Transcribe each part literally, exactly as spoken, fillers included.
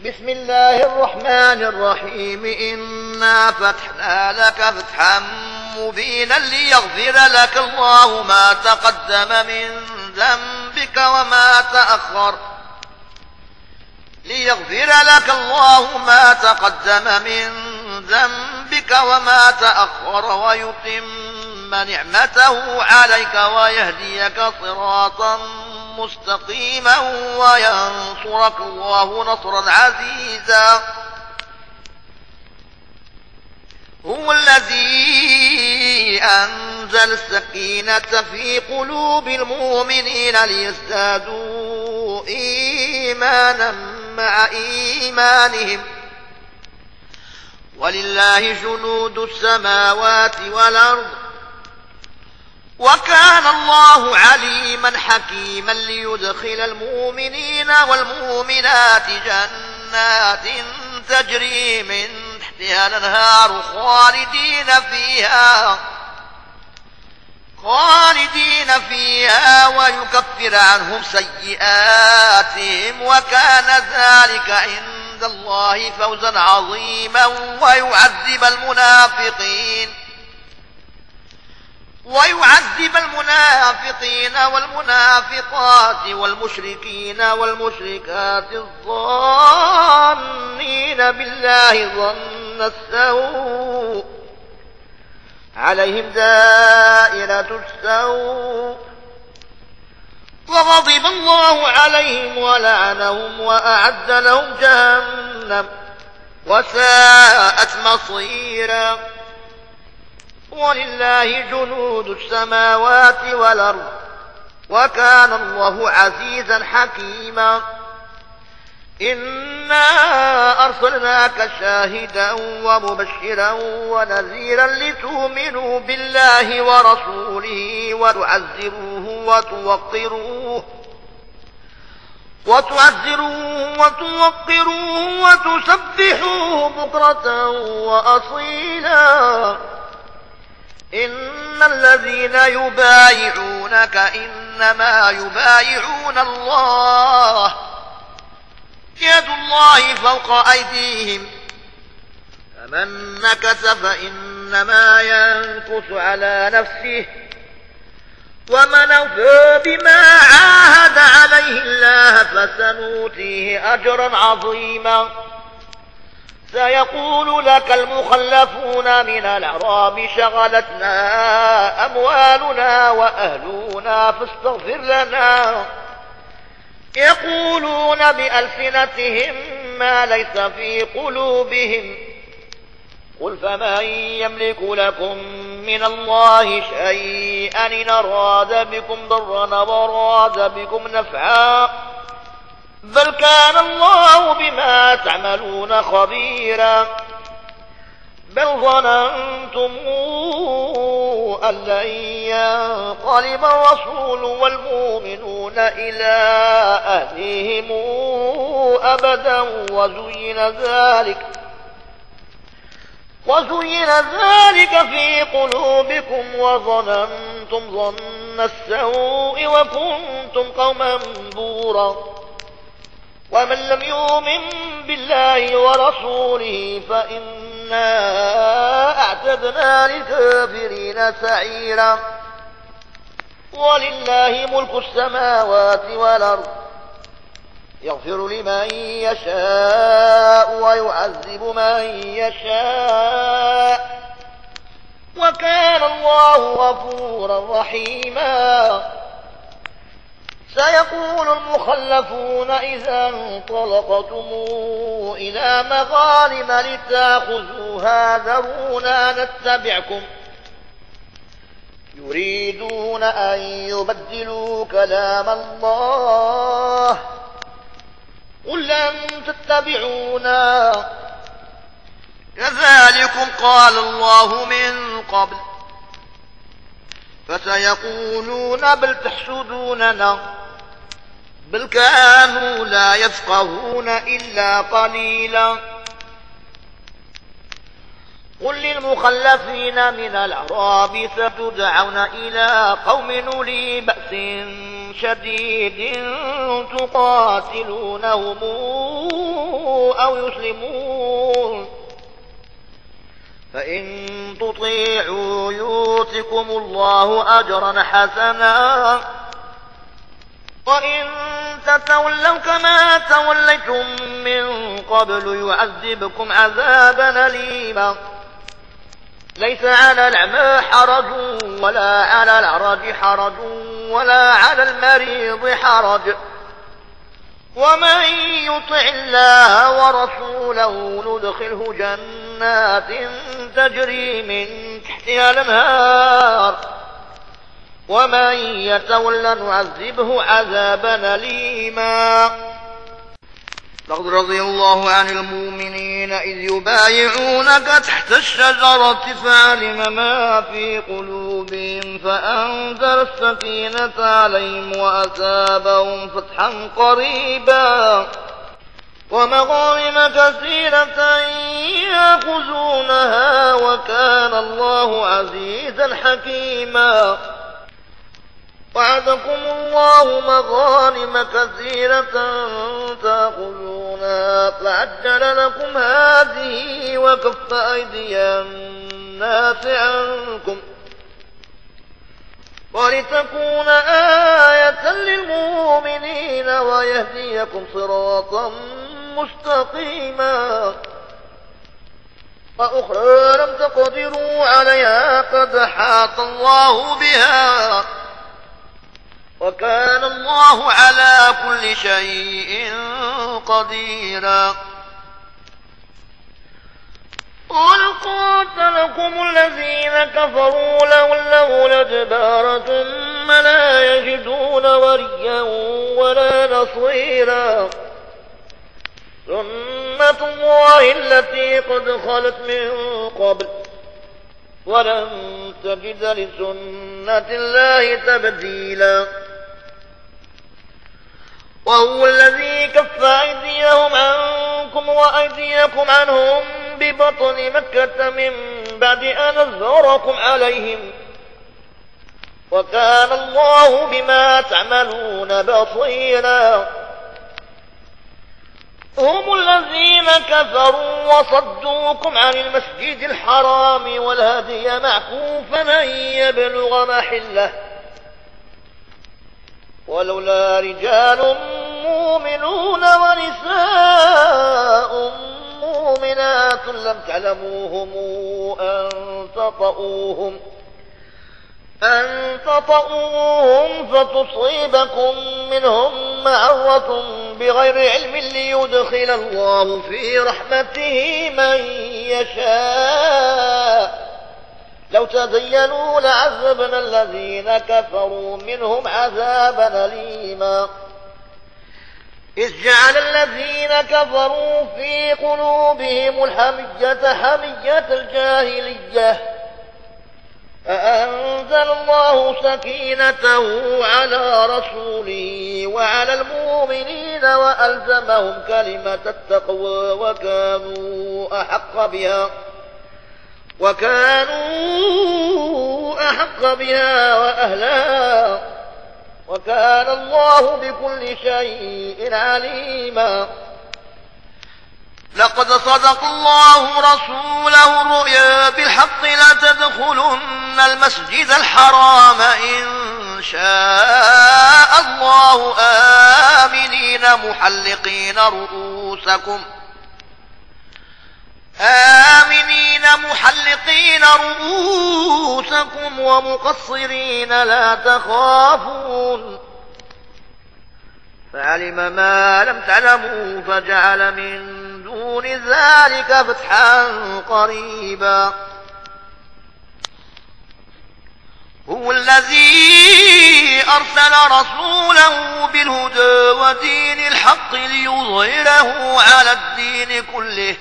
بسم الله الرحمن الرحيم إنا فتحنا لك فتحا مبينا ليغفر لك الله ما تقدم من ذنبك وما تأخر ليغفر لك الله ما تقدم من ذنبك وما تأخر ويتم نعمته عليك ويهديك صراطا مستقيما وينصرك الله نصرا عزيزا. هو الذي أنزل السكينة في قلوب المؤمنين ليزدادوا إيمانا مع إيمانهم ولله جنود السماوات والأرض وكان الله عليما حكيما ليدخل المؤمنين والمؤمنات جنات تجري من تحتها الأنهار خالدين فيها خالدين فيها ويكفر عنهم سيئاتهم وكان ذلك عند الله فوزا عظيما ويعذب المنافقين ويعذب المنافقين والمنافقات والمشركين والمشركات الظانين بالله ظن السوء عليهم دائرة السوء وغضب الله عليهم ولعنهم وأعد لهم جهنم وساءت مصيرا. ولله جنود السماوات والأرض وكان الله عزيزا حكيما. إنا أرسلناك شاهدا ومبشرا ونذيرا لتؤمنوا بالله ورسوله وتعزروه وتوقروه وتعزروه وتوقروه وتسبحوه بكرة وأصيلا. إن الذين يبايعونك إنما يبايعون الله يد الله فوق أيديهم فمن نكث فإنما ينكث على نفسه ومن أوفى بما عاهد عليه الله فسنؤتيه أجرا عظيما. سيقول لك المخلفون من الأعراب شغلتنا أموالنا وأهلنا فاستغفر لنا يقولون بألسنتهم ما ليس في قلوبهم قل فمن يملك لكم من الله شيئا إن أراد بكم ضرا وأراد بكم نفعا بل كان الله بما تعملون خبيرا. بل ظننتم أن لن ينقلب الرسول والمؤمنون إلى أهلهم أبدا وزين ذلك وزين ذلك في قلوبكم وظننتم ظن السوء وكنتم قوما بورا. ومن لم يؤمن بالله ورسوله فإنا أعتدنا للكافرين سعيرا. ولله ملك السماوات والأرض يغفر لمن يشاء ويعذب من يشاء وكان الله غفورا رحيما. سيقول المخلفون إذا انطلقتم إلى مغانم لتأخذوها ذرونا نتبعكم يريدون أن يبدلوا كلام الله قل لن تتبعونا كذلكم قال الله من قبل فسيقولون بل تحسدوننا بل كانوا لا يفقهون إلا قليلا. قل للمخلفين من الأعراب ستدعون إلى قوم أولي بأس شديد تقاتلونهم أو يسلمون فإن تطيعوا يؤتكم الله أجرا حسنا وإن تتولوا كما توليتم من قبل يعذبكم عذابا أليما ليس على الأعمى حرج ولا على الأعرج حرج ولا على المريض حرج ومن يطع الله ورسوله ندخله جنات تجري من تحتها الأنهار ومن يتولى نعذبه عذابا أليما لقد رضي الله عن المؤمنين إذ يبايعونك تحت الشجرة فعلم ما في قلوبهم فأنزل السكينة عليهم وأثابهم فتحا قريبا ومغانم كثيرة يأخذونها وكان الله عزيزا حكيما وعدكم الله مغانم كثيرة تأخذونها فعجل لكم هذه وكف أيدي الناس عنكم ولتكون آية للمؤمنين ويهديكم صراطا مستقيما وأخرى لم تقدروا عليها قد أحاط الله بها وكان الله على كل شيء قديرا قل قاتلكم الذين كفروا لولوا الأدبار ثم لا يجدون وليا ولا نصيرا سنة الله التي قد خلت من قبل ولن تجد لسنة الله تبديلا وهو الذي كف أيديهم عنكم وأيديكم عنهم ببطن مكة من بعد أن أظهركم عليهم وكان الله بما تعملون بصيرا هم الذين كفروا وصدوكم عن المسجد الحرام والهدي معكوفا أن يبلغ محله ولولا رجال مؤمنون ونساء مؤمنات لم تعلموهم أن تطؤوهم أن تطؤوهم فتصيبكم منهم معرة بغير علم ليدخل الله في رحمته من يشاء لو تزينوا لعذبنا الذين كفروا منهم عذابا أليما إذ جعل الذين كفروا في قلوبهم الحمية حمية الجاهلية فأنزل الله سكينته على رسوله وعلى المؤمنين وألزمهم كلمة التقوى وكانوا أحق بها وكانوا أحق بها وأهلها وكان الله بكل شيء عليما لقد صدق الله رسوله الرؤيا بالحق لتدخلن المسجد الحرام إن شاء الله آمنين محلقين رؤوسكم آمنين محلقين رؤوسكم ومقصرين لا تخافون فعلم ما لم تعلموا فجعل من دون ذلك فتحا قريبا هو الذي أرسل رسوله بالهدى ودين الحق ليظهره على الدين كله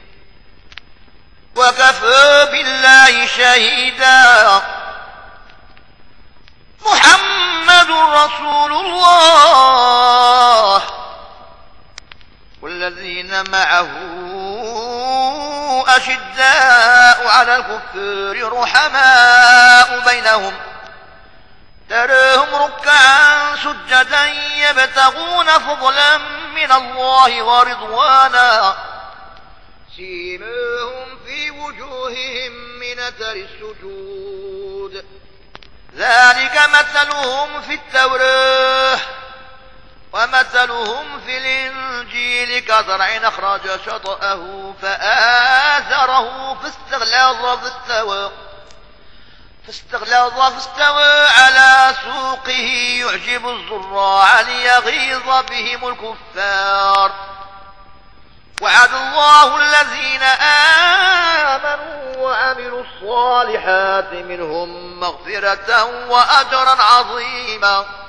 وكفى بالله شهيدا محمد رسول الله والذين معه أشداء على الكفار رحماء بينهم تراهم ركعا سجدا يبتغون فضلا من الله ورضوانا سيماهم في وجوههم من أثر السجود ذلك مثلهم في التوراة ومثلهم في الإنجيل كزرع أخرج شطأه فآزره فاستغلظ فاستوى فاستغلظ فاستوى على سوقه يعجب الزراع ليغيظ بهم الكفار وعد الله الذين آمنوا وعملوا الصالحات منهم مغفرة وأجرا عظيما